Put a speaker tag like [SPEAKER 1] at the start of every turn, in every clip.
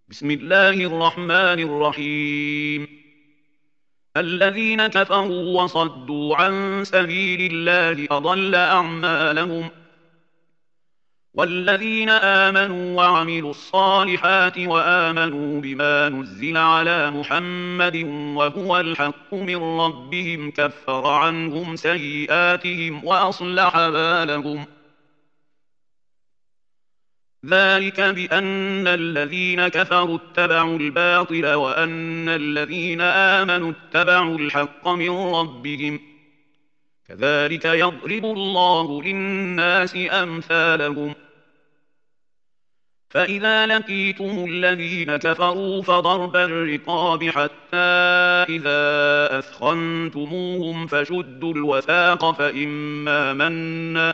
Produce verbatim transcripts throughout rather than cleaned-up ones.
[SPEAKER 1] بسم الله الرحمن الرحيم. الذين كفروا وصدوا عن سبيل الله أضل أعمالهم، والذين آمنوا وعملوا الصالحات وآمنوا بما نزل على محمد وهو الحق من ربهم كفر عنهم سيئاتهم وأصلح بالهم. ذلك بأن الذين كفروا اتبعوا الباطل وأن الذين آمنوا اتبعوا الحق من ربهم، كذلك يضرب الله للناس أمثالهم. فإذا لقيتم الذين كفروا فضرب الرقاب حتى إذا أثخنتموهم فشدوا الوثاق فإما منا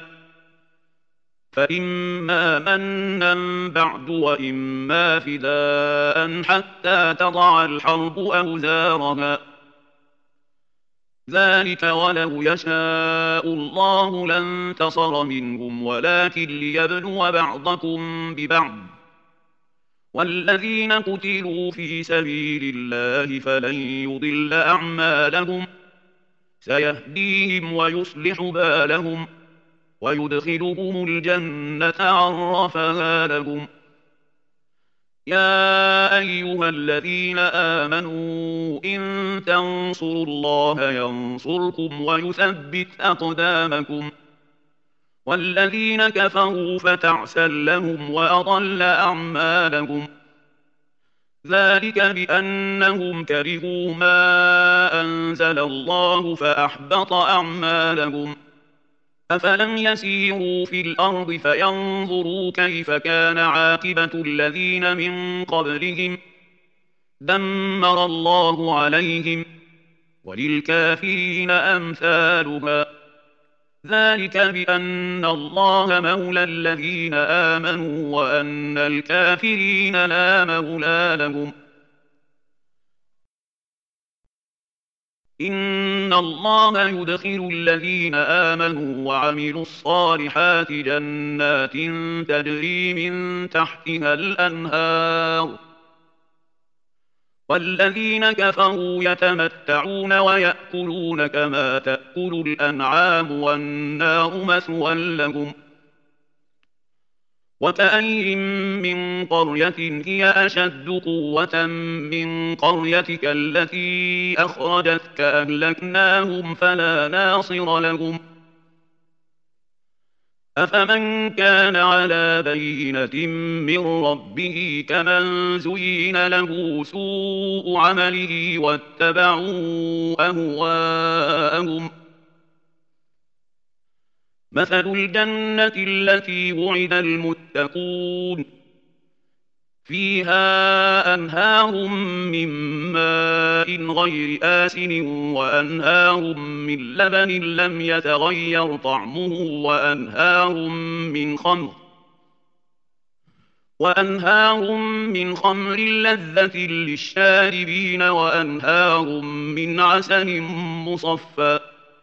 [SPEAKER 1] فإما منا بعد وإما فداء حتى تضع الحرب أوزارها، ذلك ولو يشاء الله لانتصر منهم ولكن ليبلو بعضكم ببعض، والذين قتلوا في سبيل الله فلن يضل أعمالهم، سيهديهم ويصلح بالهم ويدخلهم الجنة عرفها لهم. يا أيها الذين آمنوا إن تنصروا الله ينصركم ويثبت أقدامكم، والذين كفروا فتعسا لهم وأضل أعمالهم. ذلك بأنهم كرهوا ما أنزل الله فأحبط أعمالهم. أفلم يسيروا في الأرض فينظروا كيف كان عاقبة الذين من قبلهم، دمر الله عليهم، وللكافرين أمثالها. ذلك بأن الله مولى الذين آمنوا وأن الكافرين لا مولى لهم. إن الله يدخل الذين آمنوا وعملوا الصالحات جنات تجري من تحتها الأنهار، والذين كفروا يتمتعون ويأكلون كما تأكل الأنعام والنار مثوى لهم. وكأين من قرية هي أشد قوة من قريتك التي أخرجتك أهلكناهم فلا ناصر لهم. أفمن كان على بينة من ربه كمن زين له سوء عمله واتبعوا أهواءهم. مثل الجنة التي وعد المتقون فيها أنهار من ماء غير آسن وأنهار من لبن لم يتغير طعمه وأنهار من خمر وأنهار من خمر لذة للشاربين وأنهار من عسل مصفى،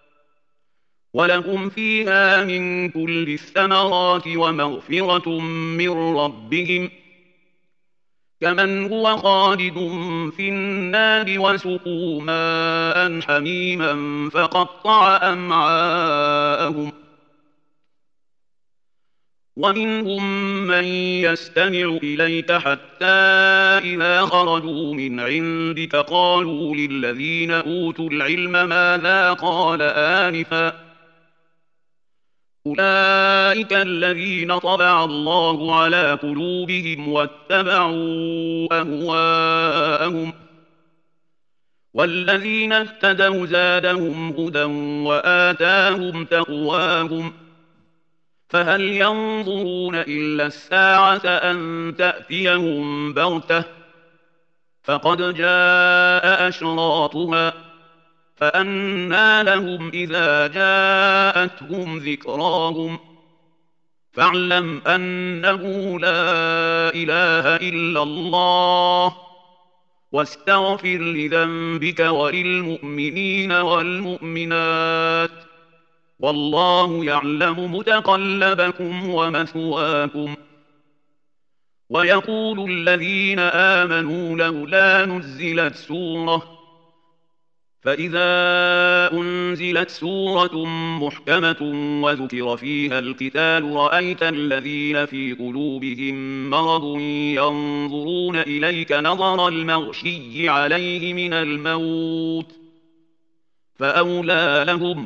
[SPEAKER 1] ولهم فيها من كل الثمرات ومغفرة من ربهم، كمن هو خالد في النار وسقوا ماء حميما فقطع أمعاءهم. ومنهم من يستمع إليك حتى إذا خرجوا من عندك قالوا للذين أوتوا العلم ماذا قال آنفا، أولئك الذين طبع الله على قلوبهم واتبعوا أهواءهم، والذين اهتدوا زادهم هدى وآتاهم تقواهم. فهل ينظرون إلا الساعة أن تأتيهم بغتة، فقد جاء أشراطها، فأنى لهم إذا جاءتهم ذكراهم. فاعلم أنه لا إله إلا الله، واستغفر لذنبك وللمؤمنين والمؤمنات، والله يعلم متقلبكم ومثواكم. ويقول الذين آمنوا لولا نزلت سورة فإذا أنزلت سورة محكمة وذكر فيها القتال رأيت الذين في قلوبهم مرض ينظرون إليك نظر المغشي عليه من الموت فأولى لهم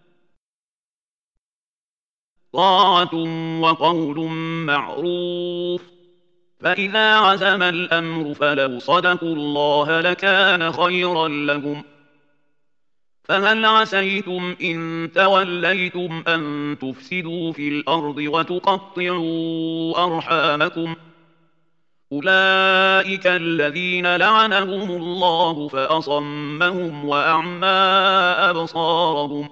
[SPEAKER 1] طاعة وقول معروف فإذا عزم الأمر فلو صدقوا الله لكان خيرا لهم فهل عسيتم إن توليتم أن تفسدوا في الأرض وتقطعوا أرحامكم أولئك الذين لعنهم الله فأصمهم وأعمى أبصارهم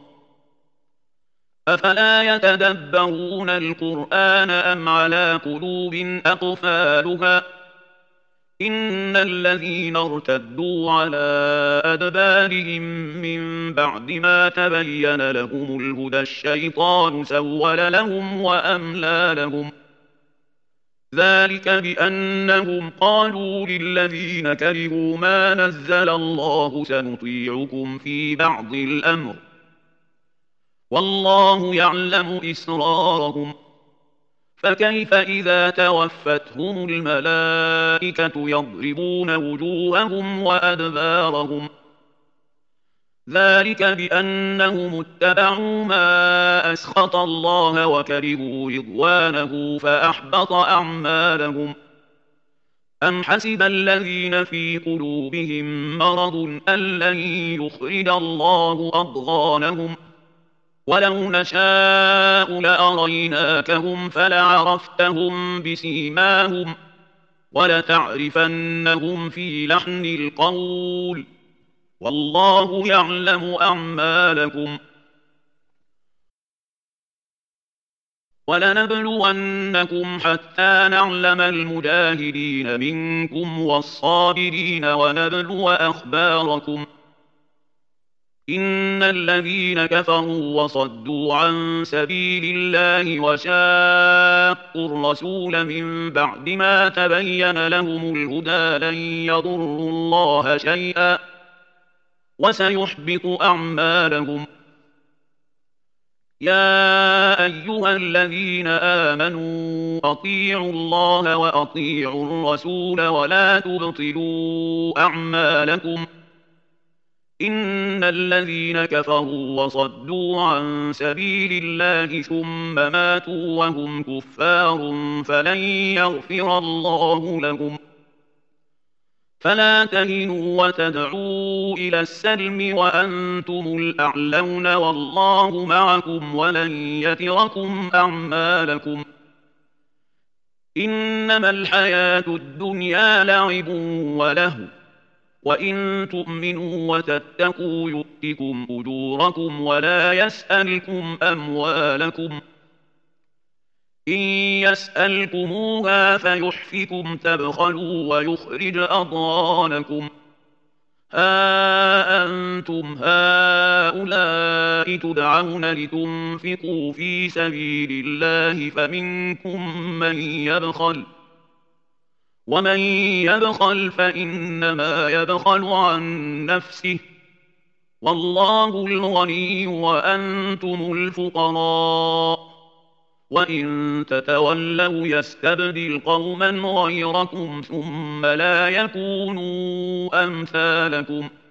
[SPEAKER 1] أفلا يتدبرون القرآن أم على قلوب أقفالها إن الذين ارتدوا على أدبارهم من بعد ما تبين لهم الهدى الشيطان سول لهم وأملى لهم ذلك بأنهم قالوا للذين كرهوا ما نزل الله سنطيعكم في بعض الأمر والله يعلم إسرارهم فكيف إذا توفتهم الملائكة يضربون وجوههم وأدبارهم ذلك بأنهم اتبعوا ما أسخط الله وكرهوا رضوانه فأحبط أعمالهم أم حسب الذين في قلوبهم مرض أن لن يخرج الله أضغانهم ولو نشاء لأريناكهم فلعرفتهم بسيماهم ولتعرفنهم في لحن القول والله يعلم أعمالكم ولنبلونكم حتى نعلم المجاهدين منكم والصابرين ونبلو أخباركم إن الذين كفروا وصدوا عن سبيل الله وشاقوا الرسول من بعد ما تبين لهم الهدى لن يضروا الله شيئا وسيحبط أعمالهم يا أيها الذين آمنوا أطيعوا الله وأطيعوا الرسول ولا تبطلوا أعمالكم إن الذين كفروا وصدوا عن سبيل الله ثم ماتوا وهم كفار فلن يغفر الله لهم فلا تهنوا وتدعوا إلى السلم وأنتم الأعلون والله معكم ولن يتركم أعمالكم إنما الحياة الدنيا لعب ولهو وإن تؤمنوا وتتقوا يؤتكم أجوركم ولا يسألكم أموالكم إن يسألكموها فيحفكم تبخلوا ويخرج أضغانكم ها أنتم هؤلاء تدعون لتنفقوا في سبيل الله فمنكم من يبخل ومن يبخل فإنما يبخل عن نفسه والله الغني وأنتم الفقراء وإن تتولوا يستبدل قوما غيركم ثم لا يكونوا أمثالكم